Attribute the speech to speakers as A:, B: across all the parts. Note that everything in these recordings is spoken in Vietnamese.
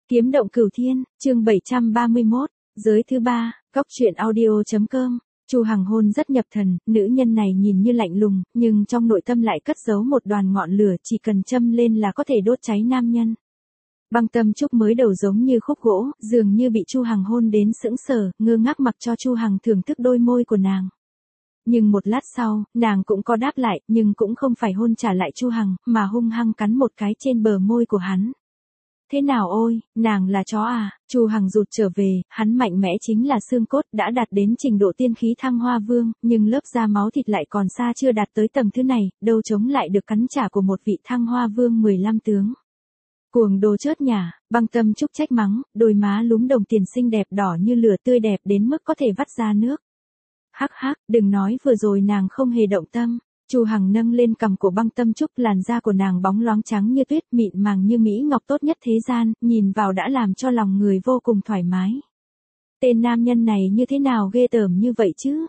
A: Kiếm động cửu thiên, chương 731, giới thứ ba, góc truyện audio.com. Chu Hằng hôn rất nhập thần, nữ nhân này nhìn như lạnh lùng, nhưng trong nội tâm lại cất giấu một đoàn ngọn lửa chỉ cần châm lên là có thể đốt cháy nam nhân. Băng Tâm Trúc mới đầu giống như khúc gỗ, dường như bị Chu Hằng hôn đến sững sờ, ngơ ngác mặc cho Chu Hằng thưởng thức đôi môi của nàng. Nhưng một lát sau, nàng cũng có đáp lại, nhưng cũng không phải hôn trả lại Chu Hằng, mà hung hăng cắn một cái trên bờ môi của hắn. Thế nào ôi, nàng là chó à? Chu Hằng rụt trở về, hắn mạnh mẽ chính là xương cốt, đã đạt đến trình độ tiên khí Thăng Hoa Vương, nhưng lớp da máu thịt lại còn xa chưa đạt tới tầng thứ này, đâu chống lại được cắn trả của một vị Thăng Hoa Vương 15 tướng. Cuồng đồ chớt nhả, Băng Tâm Trúc trách mắng, đôi má lúm đồng tiền xinh đẹp đỏ như lửa tươi đẹp đến mức có thể vắt ra nước. Hắc hắc, đừng nói vừa rồi nàng không hề động tâm. Chu Hằng nâng lên cằm của Băng Tâm Trúc, làn da của nàng bóng loáng trắng như tuyết, mịn màng như mỹ ngọc tốt nhất thế gian, nhìn vào đã làm cho lòng người vô cùng thoải mái. Tên nam nhân này như thế nào ghê tởm như vậy chứ?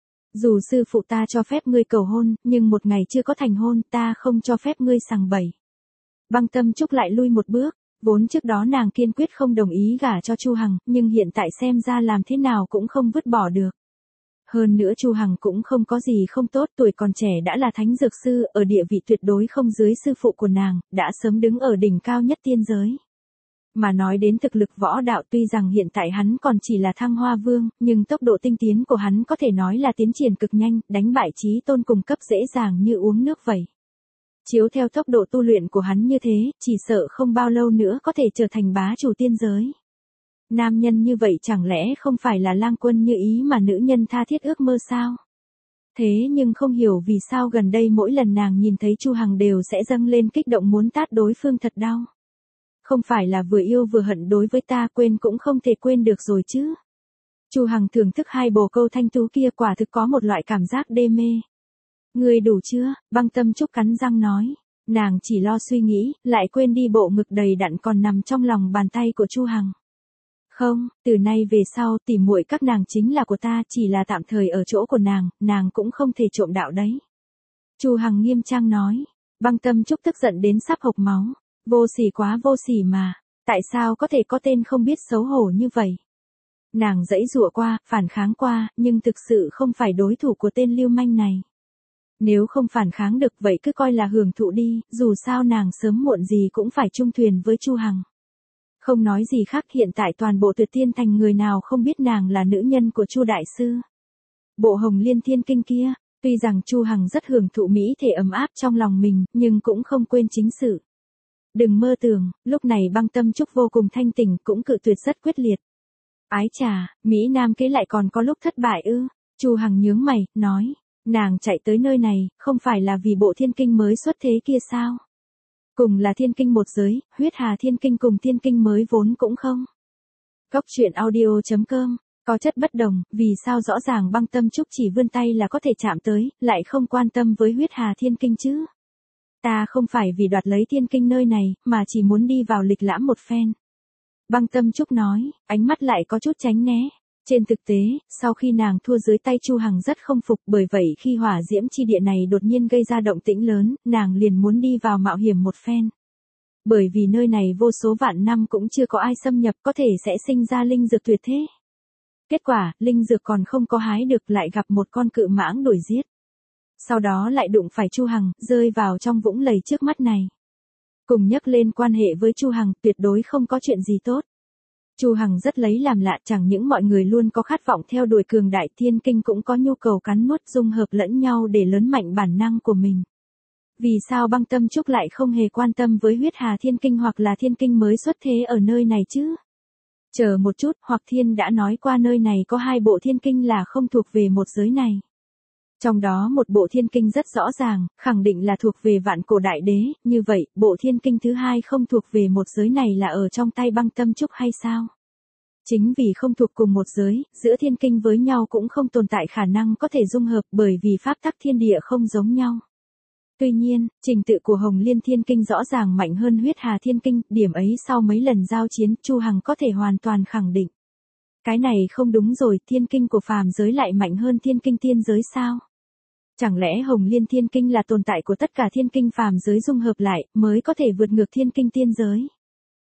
A: Dù sư phụ ta cho phép ngươi cầu hôn, nhưng một ngày chưa có thành hôn, ta không cho phép ngươi sằng bậy. Băng Tâm Trúc lại lui một bước, vốn trước đó nàng kiên quyết không đồng ý gả cho Chu Hằng, nhưng hiện tại xem ra làm thế nào cũng không vứt bỏ được. Hơn nữa Chu Hằng cũng không có gì không tốt, tuổi còn trẻ đã là thánh dược sư, ở địa vị tuyệt đối không dưới sư phụ của nàng, đã sớm đứng ở đỉnh cao nhất tiên giới. Mà nói đến thực lực võ đạo, tuy rằng hiện tại hắn còn chỉ là Thăng Hoa Vương, nhưng tốc độ tinh tiến của hắn có thể nói là tiến triển cực nhanh, đánh bại chí tôn cùng cấp dễ dàng như uống nước vậy. Chiếu theo tốc độ tu luyện của hắn như thế, chỉ sợ không bao lâu nữa có thể trở thành bá chủ tiên giới. Nam nhân như vậy chẳng lẽ không phải là lang quân như ý mà nữ nhân tha thiết ước mơ sao? Thế nhưng không hiểu vì sao gần đây mỗi lần nàng nhìn thấy Chu Hằng đều sẽ dâng lên kích động muốn tát đối phương thật đau. Không phải là vừa yêu vừa hận đối với ta, quên cũng không thể quên được rồi chứ. Chu Hằng thưởng thức hai bồ câu thanh tú kia, quả thực có một loại cảm giác đê mê. Ngươi đủ chưa? Băng Tâm Trúc cắn răng nói. Nàng chỉ lo suy nghĩ, lại quên đi bộ ngực đầy đặn còn nằm trong lòng bàn tay của Chu Hằng. Không, từ nay về sau tỉ muội các nàng chính là của ta, chỉ là tạm thời ở chỗ của nàng cũng không thể trộm đạo đấy. Chu Hằng nghiêm trang nói. Băng Tâm Trúc tức giận đến sắp hộc máu. Vô sỉ quá vô sỉ mà, tại sao có thể có tên không biết xấu hổ như vậy? Nàng giãy giụa qua, phản kháng qua, nhưng thực sự không phải đối thủ của tên lưu manh này. Nếu không phản kháng được vậy cứ coi là hưởng thụ đi, dù sao nàng sớm muộn gì cũng phải chung thuyền với Chu Hằng. Không nói gì khác, hiện tại toàn bộ Tuyệt Tiên Thành người nào không biết nàng là nữ nhân của Chu đại sư. Bộ Hồng Liên Thiên Kinh kia, tuy rằng Chu Hằng rất hưởng thụ mỹ thể ấm áp trong lòng mình, nhưng cũng không quên chính sự. Đừng mơ tưởng, lúc này Băng Tâm Trúc vô cùng thanh tỉnh, cũng cự tuyệt rất quyết liệt. Ái chà, Mỹ Nam kế lại còn có lúc thất bại ư? Chu Hằng nhướng mày, nói, nàng chạy tới nơi này, không phải là vì bộ thiên kinh mới xuất thế kia sao? Cùng là thiên kinh một giới, huyết hà thiên kinh cùng thiên kinh mới vốn cũng không. Góc truyện audio.com, có chất bất đồng, vì sao rõ ràng Băng Tâm Trúc chỉ vươn tay là có thể chạm tới, lại không quan tâm với huyết hà thiên kinh chứ? Ta không phải vì đoạt lấy thiên kinh nơi này, mà chỉ muốn đi vào lịch lãm một phen. Băng Tâm Trúc nói, ánh mắt lại có chút tránh né. Trên thực tế, sau khi nàng thua dưới tay Chu Hằng rất không phục, bởi vậy khi hỏa diễm chi địa này đột nhiên gây ra động tĩnh lớn, nàng liền muốn đi vào mạo hiểm một phen. Bởi vì nơi này vô số vạn năm cũng chưa có ai xâm nhập, có thể sẽ sinh ra linh dược tuyệt thế. Kết quả, linh dược còn không có hái được, lại gặp một con cự mãng đuổi giết. Sau đó lại đụng phải Chu Hằng, rơi vào trong vũng lầy trước mắt này. Cùng nhắc lên quan hệ với Chu Hằng, tuyệt đối không có chuyện gì tốt. Chu Hằng rất lấy làm lạ, chẳng những mọi người luôn có khát vọng theo đuổi cường đại, thiên kinh cũng có nhu cầu cắn nuốt dung hợp lẫn nhau để lớn mạnh bản năng của mình. Vì sao Băng Tâm Trúc lại không hề quan tâm với huyết hà thiên kinh hoặc là thiên kinh mới xuất thế ở nơi này chứ? Chờ một chút, Hoặc Thiên đã nói qua nơi này có hai bộ thiên kinh là không thuộc về một giới này. Trong đó một bộ thiên kinh rất rõ ràng, khẳng định là thuộc về vạn cổ đại đế, như vậy, bộ thiên kinh thứ hai không thuộc về một giới này là ở trong tay Băng Tâm Trúc hay sao? Chính vì không thuộc cùng một giới, giữa thiên kinh với nhau cũng không tồn tại khả năng có thể dung hợp, bởi vì pháp tắc thiên địa không giống nhau. Tuy nhiên, trình tự của Hồng Liên Thiên Kinh rõ ràng mạnh hơn huyết hà thiên kinh, điểm ấy sau mấy lần giao chiến, Chu Hằng có thể hoàn toàn khẳng định. Cái này không đúng rồi, thiên kinh của phàm giới lại mạnh hơn thiên kinh tiên giới sao? Chẳng lẽ Hồng Liên Thiên Kinh là tồn tại của tất cả thiên kinh phàm giới dung hợp lại, mới có thể vượt ngược thiên kinh tiên giới?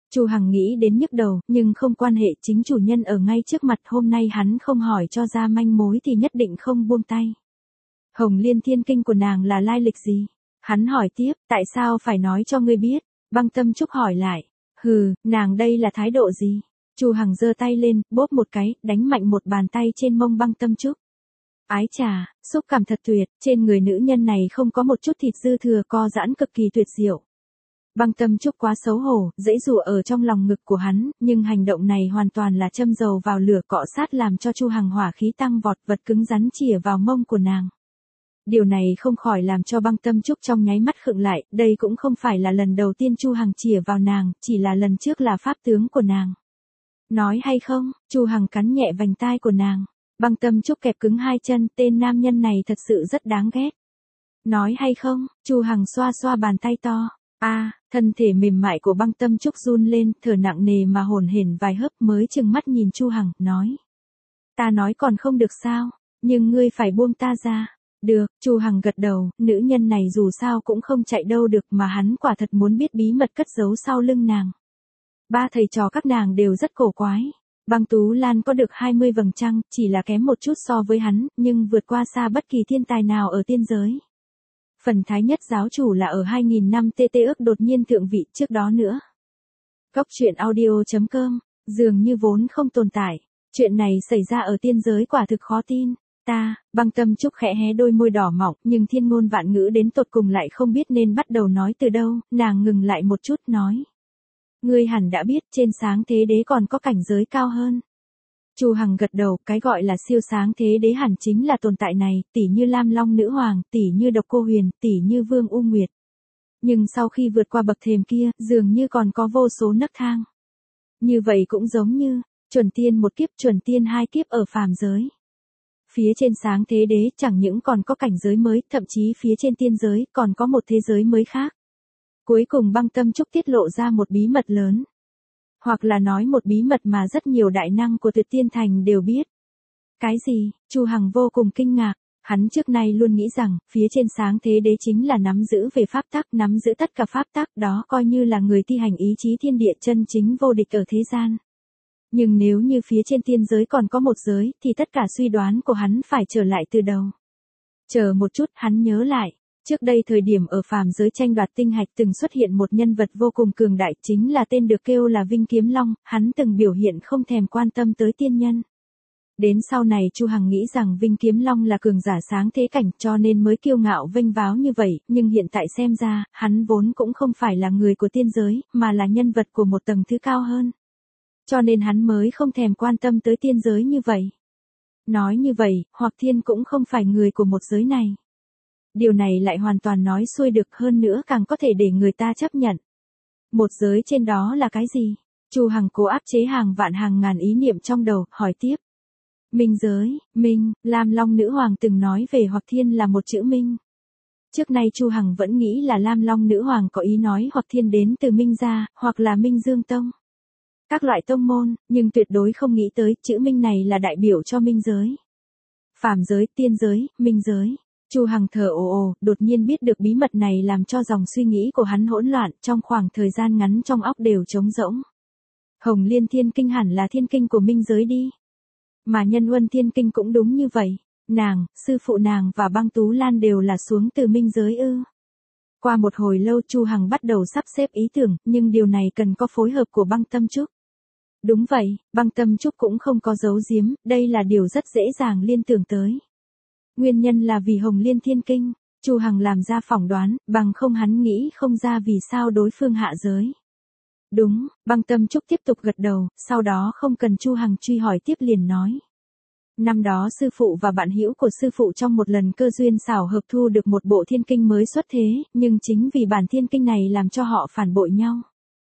A: Chu Hằng nghĩ đến nhức đầu, nhưng không quan hệ, chính chủ nhân ở ngay trước mặt, hôm nay hắn không hỏi cho ra manh mối thì nhất định không buông tay. Hồng Liên Thiên Kinh của nàng là lai lịch gì? Hắn hỏi tiếp, tại sao phải nói cho ngươi biết? Băng Tâm Trúc hỏi lại, hừ, nàng đây là thái độ gì? Chu Hằng giơ tay lên, bóp một cái, đánh mạnh một bàn tay trên mông Băng Tâm Trúc. Ái chà, xúc cảm thật tuyệt, trên người nữ nhân này không có một chút thịt dư thừa, co giãn cực kỳ tuyệt diệu. Băng Tâm Trúc quá xấu hổ, dãy dụa ở trong lòng ngực của hắn, nhưng hành động này hoàn toàn là châm dầu vào lửa, cọ sát làm cho Chu Hằng hỏa khí tăng vọt, vật cứng rắn chìa vào mông của nàng. Điều này không khỏi làm cho Băng Tâm Trúc trong nháy mắt khựng lại, đây cũng không phải là lần đầu tiên Chu Hằng chìa vào nàng, chỉ là lần trước là pháp tướng của nàng. Nói hay không? Chu Hằng cắn nhẹ vành tai của nàng. Băng Tâm Trúc kẹp cứng hai chân, tên nam nhân này thật sự rất đáng ghét. Nói hay không? Chu Hằng xoa xoa bàn tay to. Thân thể mềm mại của Băng Tâm Trúc run lên, thở nặng nề mà hổn hển vài hớp mới chừng mắt nhìn Chu Hằng, nói. Ta nói còn không được sao, nhưng ngươi phải buông ta ra. Được, Chu Hằng gật đầu, nữ nhân này dù sao cũng không chạy đâu được mà hắn quả thật muốn biết bí mật cất giấu sau lưng nàng. Ba thầy trò các nàng đều rất cổ quái. Băng Tú Lan có được 20 vầng trăng, chỉ là kém một chút so với hắn, nhưng vượt qua xa bất kỳ thiên tài nào ở tiên giới. Phần Thái Nhất giáo chủ là ở 2000 năm TT ước đột nhiên thượng vị, trước đó nữa. Góc truyện audio.com, dường như vốn không tồn tại. Chuyện này xảy ra ở tiên giới quả thực khó tin. Băng Tâm Trúc khẽ hé đôi môi đỏ mọng, nhưng thiên ngôn vạn ngữ đến tột cùng lại không biết nên bắt đầu nói từ đâu, nàng ngừng lại một chút nói. Ngươi hẳn đã biết, trên sáng thế đế còn có cảnh giới cao hơn. Chu Hằng gật đầu, cái gọi là siêu sáng thế đế hẳn chính là tồn tại này, tỷ như Lam Long Nữ Hoàng, tỷ như Độc Cô Huyền, tỷ như Vương U Nguyệt. Nhưng sau khi vượt qua bậc thềm kia, dường như còn có vô số nấc thang. Như vậy cũng giống như, chuẩn tiên một kiếp, chuẩn tiên hai kiếp ở phàm giới. Phía trên sáng thế đế chẳng những còn có cảnh giới mới, thậm chí phía trên tiên giới còn có một thế giới mới khác. Cuối cùng Băng Tâm Trúc tiết lộ ra một bí mật lớn. Hoặc là nói một bí mật mà rất nhiều đại năng của Tuyệt Tiên Thành đều biết. Cái gì? Chu Hằng vô cùng kinh ngạc. Hắn trước nay luôn nghĩ rằng, phía trên sáng thế đế chính là nắm giữ về pháp tắc, nắm giữ tất cả pháp tắc, đó coi như là người thi hành ý chí thiên địa chân chính vô địch ở thế gian. Nhưng nếu như phía trên tiên giới còn có một giới, thì tất cả suy đoán của hắn phải trở lại từ đầu. Chờ một chút, hắn nhớ lại. Trước đây thời điểm ở phàm giới tranh đoạt tinh hạch từng xuất hiện một nhân vật vô cùng cường đại, chính là tên được kêu là Vinh Kiếm Long, hắn từng biểu hiện không thèm quan tâm tới tiên nhân. Đến sau này Chu Hằng nghĩ rằng Vinh Kiếm Long là cường giả sáng thế cảnh cho nên mới kiêu ngạo vênh váo như vậy, nhưng hiện tại xem ra, hắn vốn cũng không phải là người của tiên giới, mà là nhân vật của một tầng thứ cao hơn. Cho nên hắn mới không thèm quan tâm tới tiên giới như vậy. Nói như vậy, Hoặc Thiên cũng không phải người của một giới này. Điều này lại hoàn toàn nói xuôi được, hơn nữa càng có thể để người ta chấp nhận. Một giới trên đó là cái gì? Chu Hằng cố áp chế hàng vạn hàng ngàn ý niệm trong đầu, hỏi tiếp. Minh giới, Minh, Lam Long Nữ Hoàng từng nói về Hoặc Thiên là một chữ Minh. Trước nay Chu Hằng vẫn nghĩ là Lam Long Nữ Hoàng có ý nói Hoặc Thiên đến từ Minh gia, hoặc là Minh Dương Tông. Các loại tông môn, nhưng tuyệt đối không nghĩ tới chữ Minh này là đại biểu cho Minh giới. Phàm giới, tiên giới, Minh giới. Chu Hằng thở ồ ồ, đột nhiên biết được bí mật này làm cho dòng suy nghĩ của hắn hỗn loạn, trong khoảng thời gian ngắn trong óc đều trống rỗng. Hồng Liên Thiên Kinh hẳn là thiên kinh của Minh giới đi. Mà Nhân Huân Thiên Kinh cũng đúng như vậy, nàng, sư phụ nàng và Băng Tú Lan đều là xuống từ Minh giới ư. Qua một hồi lâu Chu Hằng bắt đầu sắp xếp ý tưởng, nhưng điều này cần có phối hợp của Băng Tâm Trúc. Đúng vậy, Băng Tâm Trúc cũng không có giấu giếm, đây là điều rất dễ dàng liên tưởng tới. Nguyên nhân là vì Hồng Liên Thiên Kinh, Chu Hằng làm ra phỏng đoán, bằng không hắn nghĩ không ra vì sao đối phương hạ giới. Đúng, Băng Tâm Trúc tiếp tục gật đầu, sau đó không cần Chu Hằng truy hỏi tiếp liền nói. Năm đó sư phụ và bạn hữu của sư phụ trong một lần cơ duyên xảo hợp thu được một bộ thiên kinh mới xuất thế, nhưng chính vì bản thiên kinh này làm cho họ phản bội nhau.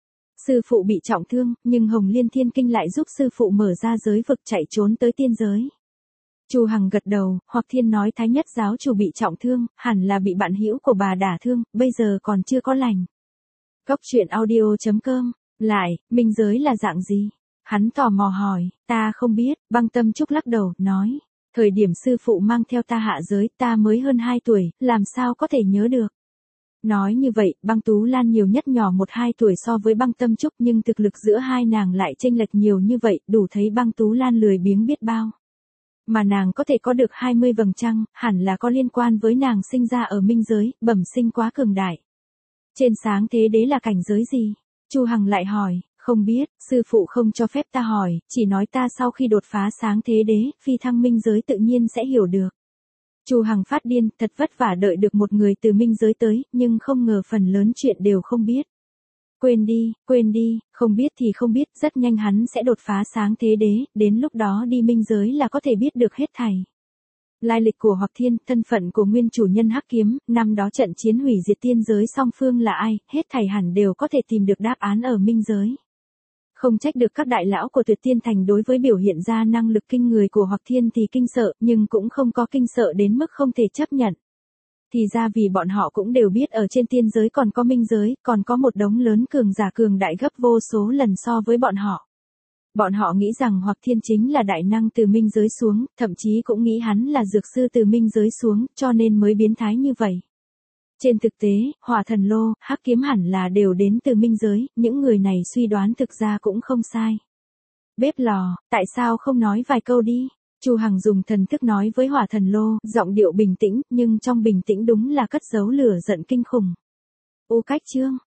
A: Sư phụ bị trọng thương, nhưng Hồng Liên Thiên Kinh lại giúp sư phụ mở ra giới vực chạy trốn tới tiên giới. Chu Hằng gật đầu, Hoặc Thiên nói Thái Nhất giáo chủ bị trọng thương, hẳn là bị bạn hữu của bà đả thương, bây giờ còn chưa có lành. Góc truyện audio.com, lại, Minh giới là dạng gì? Hắn tò mò hỏi, ta không biết, Băng Tâm Trúc lắc đầu, nói. Thời điểm sư phụ mang theo ta hạ giới, ta mới hơn 2 tuổi, làm sao có thể nhớ được. Nói như vậy, Băng Tú Lan nhiều nhất nhỏ 1-2 tuổi so với Băng Tâm Trúc, nhưng thực lực giữa hai nàng lại chênh lệch nhiều như vậy, đủ thấy Băng Tú Lan lười biếng biết bao. Mà nàng có thể có được 20 vầng trăng, hẳn là có liên quan với nàng sinh ra ở minh giới, bẩm sinh quá cường đại. Trên sáng thế đế là cảnh giới gì? Chu Hằng lại hỏi, không biết, sư phụ không cho phép ta hỏi, chỉ nói ta sau khi đột phá sáng thế đế, phi thăng minh giới tự nhiên sẽ hiểu được. Chu Hằng phát điên, thật vất vả đợi được một người từ minh giới tới, nhưng không ngờ phần lớn chuyện đều không biết. Quên đi, không biết thì không biết, rất nhanh hắn sẽ đột phá sáng thế đế, đến lúc đó đi minh giới là có thể biết được hết thảy. Lai lịch của Hoặc Thiên, thân phận của nguyên chủ nhân Hắc Kiếm, năm đó trận chiến hủy diệt tiên giới song phương là ai, hết thảy hẳn đều có thể tìm được đáp án ở minh giới. Không trách được các đại lão của Tuyệt Tiên Thành đối với biểu hiện ra năng lực kinh người của Hoặc Thiên thì kinh sợ, nhưng cũng không có kinh sợ đến mức không thể chấp nhận. Thì ra vì bọn họ cũng đều biết ở trên tiên giới còn có minh giới, còn có một đống lớn cường giả cường đại gấp vô số lần so với bọn họ. Bọn họ nghĩ rằng Hoặc Thiên chính là đại năng từ minh giới xuống, thậm chí cũng nghĩ hắn là dược sư từ minh giới xuống, cho nên mới biến thái như vậy. Trên thực tế, Hỏa Thần Lô, Hắc Kiếm hẳn là đều đến từ minh giới, những người này suy đoán thực ra cũng không sai. Bếp lò, tại sao không nói vài câu đi? Chu Hằng dùng thần thức nói với Hỏa Thần Lô, giọng điệu bình tĩnh, nhưng trong bình tĩnh đúng là cất giấu lửa giận kinh khủng. Cách chương